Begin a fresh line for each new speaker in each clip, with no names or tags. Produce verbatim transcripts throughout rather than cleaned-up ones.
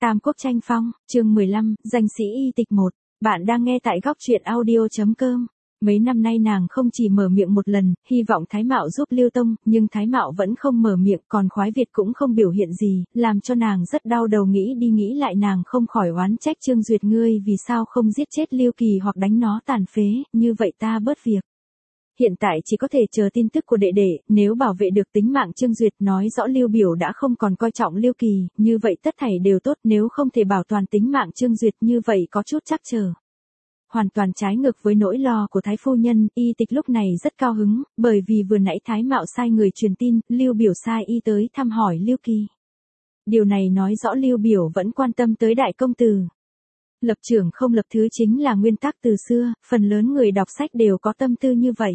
Tam Quốc tranh phong, chương mười lăm, danh sĩ y tịch một. Bạn đang nghe tại góc truyện audio chấm com. Mấy năm nay nàng không chỉ mở miệng một lần, hy vọng Thái Mạo giúp Lưu Tông, nhưng Thái Mạo vẫn không mở miệng, còn Khoái Việt cũng không biểu hiện gì, làm cho nàng rất đau đầu, nghĩ đi nghĩ lại nàng không khỏi oán trách Trương Duyệt, ngươi vì sao không giết chết Lưu Kỳ hoặc đánh nó tàn phế, như vậy ta bớt việc. Hiện tại chỉ có thể chờ tin tức của đệ đệ, nếu bảo vệ được tính mạng Trương Duyệt, nói rõ Lưu Biểu đã không còn coi trọng Lưu Kỳ, như vậy tất thảy đều tốt, nếu không thể bảo toàn tính mạng Trương Duyệt như vậy có chút trắc trở. Hoàn toàn trái ngược với nỗi lo của Thái phu nhân, y tịch lúc này rất cao hứng, bởi vì vừa nãy Thái Mạo sai người truyền tin, Lưu Biểu sai y tới thăm hỏi Lưu Kỳ. Điều này nói rõ Lưu Biểu vẫn quan tâm tới đại công tử. Lập trưởng không lập thứ chính là nguyên tắc từ xưa, phần lớn người đọc sách đều có tâm tư như vậy.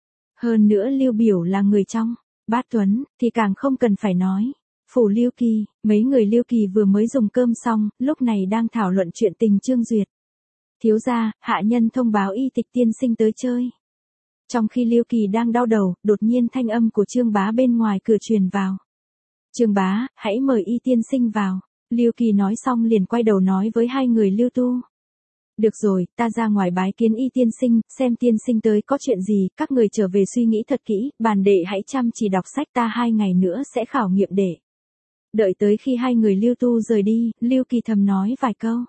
Hơn nữa Lưu Biểu là người trong bát tuấn, thì càng không cần phải nói. Phủ Lưu Kỳ, mấy người Lưu Kỳ vừa mới dùng cơm xong, lúc này đang thảo luận chuyện tình Trương Duyệt. Thiếu gia, hạ nhân thông báo y tịch tiên sinh tới chơi. Trong khi Lưu Kỳ đang đau đầu, đột nhiên thanh âm của Trương Bá bên ngoài cửa truyền vào. Trương Bá, hãy mời y tiên sinh vào. Lưu Kỳ nói xong liền quay đầu nói với hai người Lưu Tu. Được rồi, ta ra ngoài bái kiến y tiên sinh, xem tiên sinh tới có chuyện gì, các người trở về suy nghĩ thật kỹ, bàn đệ hãy chăm chỉ đọc sách, ta hai ngày nữa sẽ khảo nghiệm đệ. Đợi tới khi hai người Lưu Tu rời đi, Lưu Kỳ thầm nói vài câu.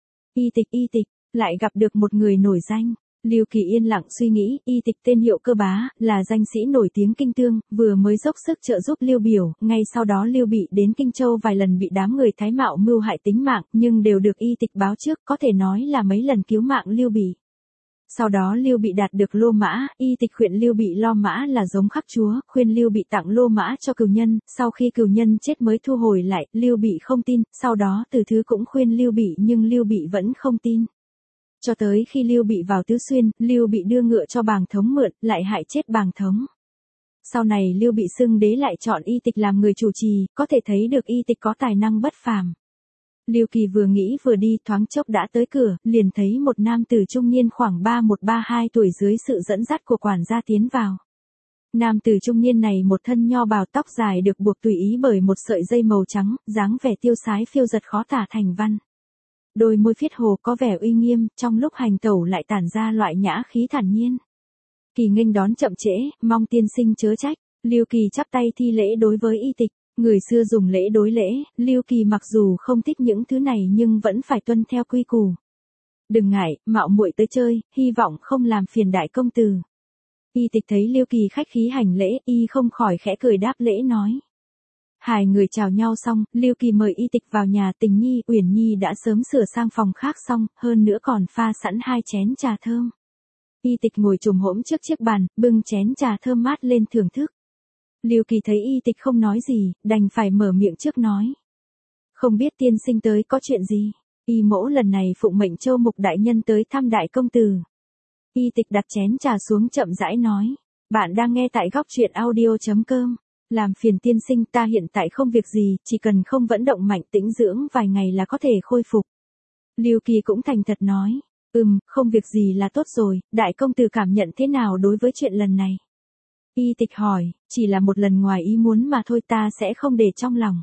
Y tịch y tịch, lại gặp được một người nổi danh. Lưu Kỳ yên lặng suy nghĩ, y tịch tên hiệu Cơ Bá, là danh sĩ nổi tiếng Kinh Tương, vừa mới dốc sức trợ giúp Lưu Biểu, ngay sau đó Lưu Bị đến Kinh Châu vài lần bị đám người Thái Mạo mưu hại tính mạng, nhưng đều được y tịch báo trước, có thể nói là mấy lần cứu mạng Lưu Bị. Sau đó Lưu Bị đạt được lô mã, y tịch khuyên Lưu Bị lo mã là giống khắc chúa, khuyên Lưu Bị tặng lô mã cho cừu nhân, sau khi cừu nhân chết mới thu hồi lại, Lưu Bị không tin, sau đó Từ Thứ cũng khuyên Lưu Bị nhưng Lưu Bị vẫn không tin. Cho tới khi Lưu Bị vào Tứ Xuyên, Lưu Bị đưa ngựa cho Bàng Thống mượn, lại hại chết Bàng Thống. Sau này Lưu Bị xưng đế lại chọn y tịch làm người chủ trì, có thể thấy được y tịch có tài năng bất phàm. Lưu Kỳ vừa nghĩ vừa đi, thoáng chốc đã tới cửa, liền thấy một nam tử trung niên khoảng ba một ba hai tuổi dưới sự dẫn dắt của quản gia tiến vào. Nam tử trung niên này một thân nho bào, tóc dài được buộc tùy ý bởi một sợi dây màu trắng, dáng vẻ tiêu sái phiêu dật khó tả thành văn. Đôi môi phiết hồ có vẻ uy nghiêm, trong lúc hành tẩu lại tản ra loại nhã khí thản nhiên. Kỳ nghênh đón chậm trễ, mong tiên sinh chớ trách. Lưu Kỳ chắp tay thi lễ đối với y tịch. Người xưa dùng lễ đối lễ, Lưu Kỳ mặc dù không thích những thứ này nhưng vẫn phải tuân theo quy củ. Đừng ngại, mạo muội tới chơi, hy vọng không làm phiền đại công tử. Y tịch thấy Lưu Kỳ khách khí hành lễ, y không khỏi khẽ cười đáp lễ nói. Hai người chào nhau xong, Lưu Kỳ mời y tịch vào nhà. Tình Nhi, Uyển Nhi đã sớm sửa sang phòng khác xong, hơn nữa còn pha sẵn hai chén trà thơm. Y tịch ngồi chồm hổm trước chiếc bàn, bưng chén trà thơm mát lên thưởng thức. Lưu Kỳ thấy y tịch không nói gì, đành phải mở miệng trước nói. Không biết tiên sinh tới có chuyện gì? Y mỗ lần này phụng mệnh Châu Mục đại nhân tới thăm đại công tử. Y tịch đặt chén trà xuống chậm rãi nói. Bạn đang nghe tại góc truyện audio chấm com. Làm phiền tiên sinh, ta hiện tại không việc gì, chỉ cần không vận động mạnh tĩnh dưỡng vài ngày là có thể khôi phục. Lưu Kỳ cũng thành thật nói. Ừm, không việc gì là tốt rồi, đại công tử cảm nhận thế nào đối với chuyện lần này? Y tịch hỏi, chỉ là một lần ngoài ý muốn mà thôi, ta sẽ không để trong lòng.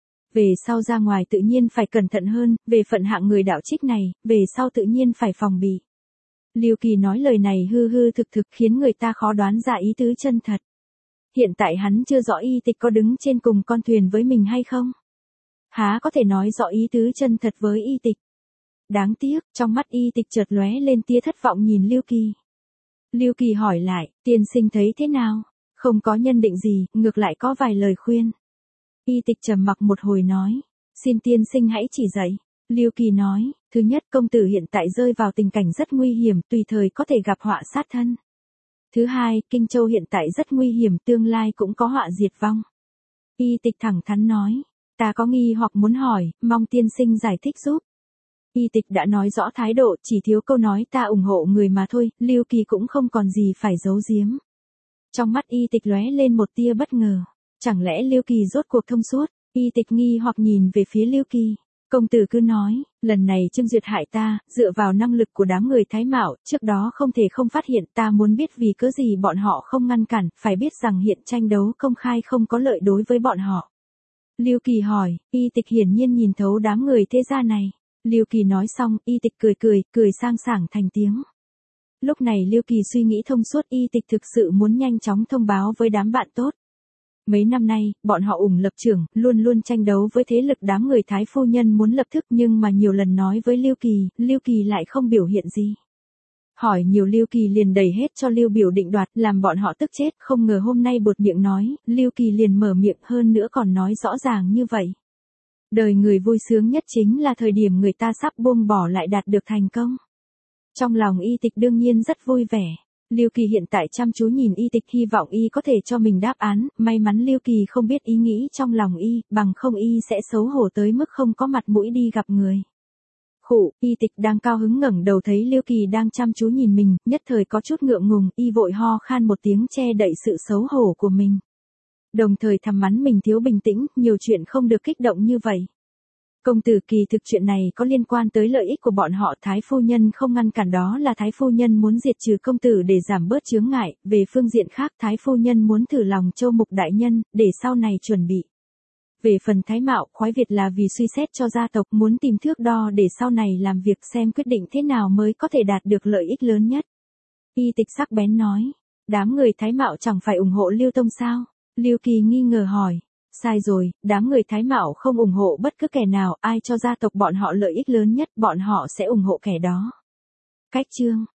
Về sau ra ngoài tự nhiên phải cẩn thận hơn, về phận hạng người đạo trích này, về sau tự nhiên phải phòng bị. Lưu Kỳ nói lời này hư hư thực thực khiến người ta khó đoán ra ý tứ chân thật. Hiện tại hắn chưa rõ y tịch có đứng trên cùng con thuyền với mình hay không. Há có thể nói rõ ý tứ chân thật với y tịch. Đáng tiếc, trong mắt y tịch chợt lóe lên tia thất vọng nhìn Lưu Kỳ. Lưu Kỳ hỏi lại, tiên sinh thấy thế nào? Không có nhân định gì, ngược lại có vài lời khuyên. Y tịch trầm mặc một hồi nói, xin tiên sinh hãy chỉ dạy. Lưu Kỳ nói, thứ nhất, công tử hiện tại rơi vào tình cảnh rất nguy hiểm, tùy thời có thể gặp họa sát thân. Thứ hai, Kinh Châu hiện tại rất nguy hiểm, tương lai cũng có họa diệt vong. Y tịch thẳng thắn nói, ta có nghi hoặc muốn hỏi, mong tiên sinh giải thích giúp. Y tịch đã nói rõ thái độ, chỉ thiếu câu nói ta ủng hộ người mà thôi, Lưu Kỳ cũng không còn gì phải giấu giếm. Trong mắt y tịch lóe lên một tia bất ngờ, chẳng lẽ Lưu Kỳ rốt cuộc thông suốt? Y tịch nghi hoặc nhìn về phía Lưu Kỳ. Công tử cứ nói, lần này Trương Duyệt hại ta, dựa vào năng lực của đám người Thái Mạo, trước đó không thể không phát hiện, ta muốn biết vì cớ gì bọn họ không ngăn cản, phải biết rằng hiện tranh đấu công khai không có lợi đối với bọn họ. Lưu Kỳ hỏi, Y Tịch hiển nhiên nhìn thấu đám người thế gia này. Lưu Kỳ nói xong, Y Tịch cười cười, cười sang sảng thành tiếng. Lúc này Lưu Kỳ suy nghĩ thông suốt, Y Tịch thực sự muốn nhanh chóng thông báo với đám bạn tốt. Mấy năm nay, bọn họ ủng lập trưởng, luôn luôn tranh đấu với thế lực đám người Thái phu nhân muốn lập thức, nhưng mà nhiều lần nói với Lưu Kỳ, Lưu Kỳ lại không biểu hiện gì. Hỏi nhiều Lưu Kỳ liền đẩy hết cho Lưu Biểu định đoạt, làm bọn họ tức chết, không ngờ hôm nay buột miệng nói, Lưu Kỳ liền mở miệng, hơn nữa còn nói rõ ràng như vậy. Đời người vui sướng nhất chính là thời điểm người ta sắp buông bỏ lại đạt được thành công. Trong lòng Y Tịch đương nhiên rất vui vẻ. Lưu Kỳ hiện tại chăm chú nhìn Y Tịch, hy vọng Y có thể cho mình đáp án, may mắn Lưu Kỳ không biết ý nghĩ trong lòng Y, bằng không Y sẽ xấu hổ tới mức không có mặt mũi đi gặp người. Khụ, Y Tịch đang cao hứng ngẩng đầu thấy Lưu Kỳ đang chăm chú nhìn mình, nhất thời có chút ngượng ngùng, Y vội ho khan một tiếng che đậy sự xấu hổ của mình. Đồng thời thầm mắng mình thiếu bình tĩnh, nhiều chuyện không được kích động như vậy. Công tử kỳ thực chuyện này có liên quan tới lợi ích của bọn họ, Thái phu nhân không ngăn cản, đó là Thái phu nhân muốn diệt trừ công tử để giảm bớt chướng ngại, về phương diện khác Thái phu nhân muốn thử lòng Châu Mục đại nhân, để sau này chuẩn bị. Về phần Thái Mạo, khoái Việt là vì suy xét cho gia tộc, muốn tìm thước đo để sau này làm việc xem quyết định thế nào mới có thể đạt được lợi ích lớn nhất. Y Tịch sắc bén nói, đám người Thái Mạo chẳng phải ủng hộ Lưu Tông sao? Lưu Kỳ nghi ngờ hỏi. Sai rồi, đám người Thái Mạo không ủng hộ bất cứ kẻ nào, ai cho gia tộc bọn họ lợi ích lớn nhất, bọn họ sẽ ủng hộ kẻ đó. Cách chương